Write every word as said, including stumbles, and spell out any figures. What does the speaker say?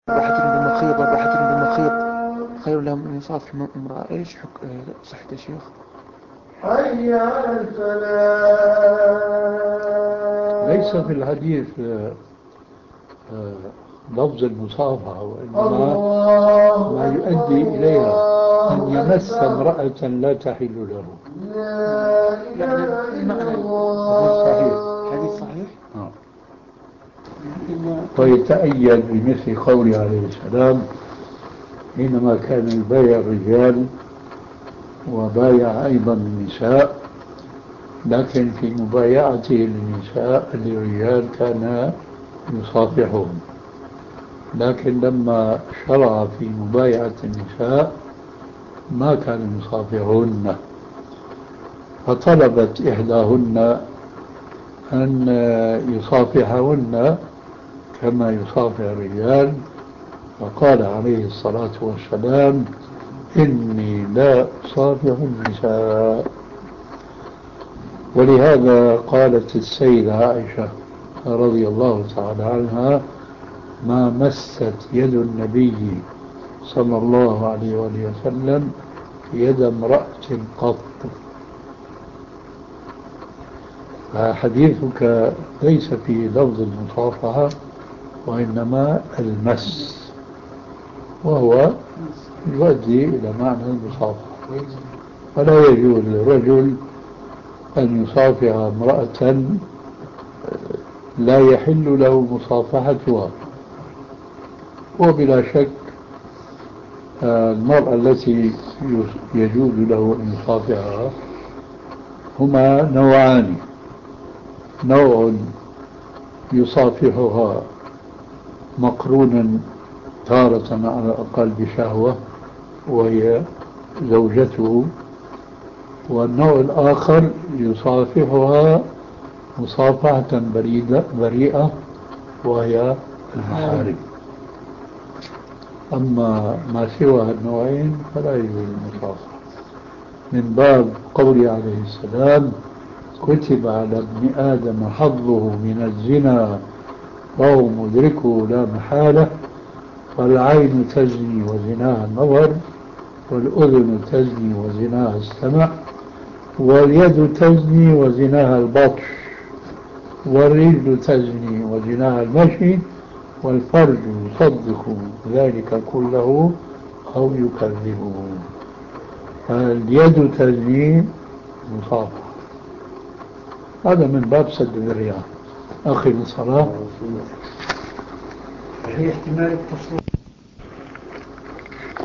راحة بمخيط راحة بمخيط خير لهم من يصافح امرأة. ايش حك... صحة يا شيخ؟ حي على الفلاح. ليس في الحديث لفظ المصافحة، وإنما ما يؤدي إليها أن يمس امرأة لا تحل له. يعني المعنى صحيح. حديث صحيح. آه. ويتأيد بمثل قوله عليه السلام حينما كان يبايع الرجال وبايع أيضا النساء، لكن في مبايعته للنساء للرجال كان يصافحهم، لكن لما شرع في مبايعة النساء ما كان يصافحهن، فطلبت إحداهن أن يصافحهن كما يصافح الرجال، فقال عليه الصلاة والسلام إني لا أصافح النساء. ولهذا قالت السيدة عائشة رضي الله تعالى عنها ما مست يد النبي صلى الله عليه وآله وسلم يد امرأة قط. فحديثك ليس في لفظ المصافحة وإنما المس، وهو يؤدي إلى معنى المصافحة. فلا يجوز للرجل أن يصافح امرأة لا يحل له مصافحتها. وبلا شك المرأة التي يجوز له أن يصافحها هما نوعان: نوع يصافحها مقرونا تارة على الأقل بشهوة وهي زوجته، والنوع الآخر يصافحها مصافحة بريئة وهي المحارم. أما ما سوى النوعين فلا يجوز المصافحة، من باب قوله عليه السلام كتب على ابن آدم حظه من الزنا وهو مدركه لا محالة، والعين تزني وزناها النظر، والأذن تزني وزناها السمع، واليد تزني وزناها البطش، والرجل تزني وزناها المشي، والفرج يصدق ذلك كله أو يكذبه. فاليد تزني مصافحة. هذا من باب سد الذريعة. أخي الصلاة في احتمال التصوير.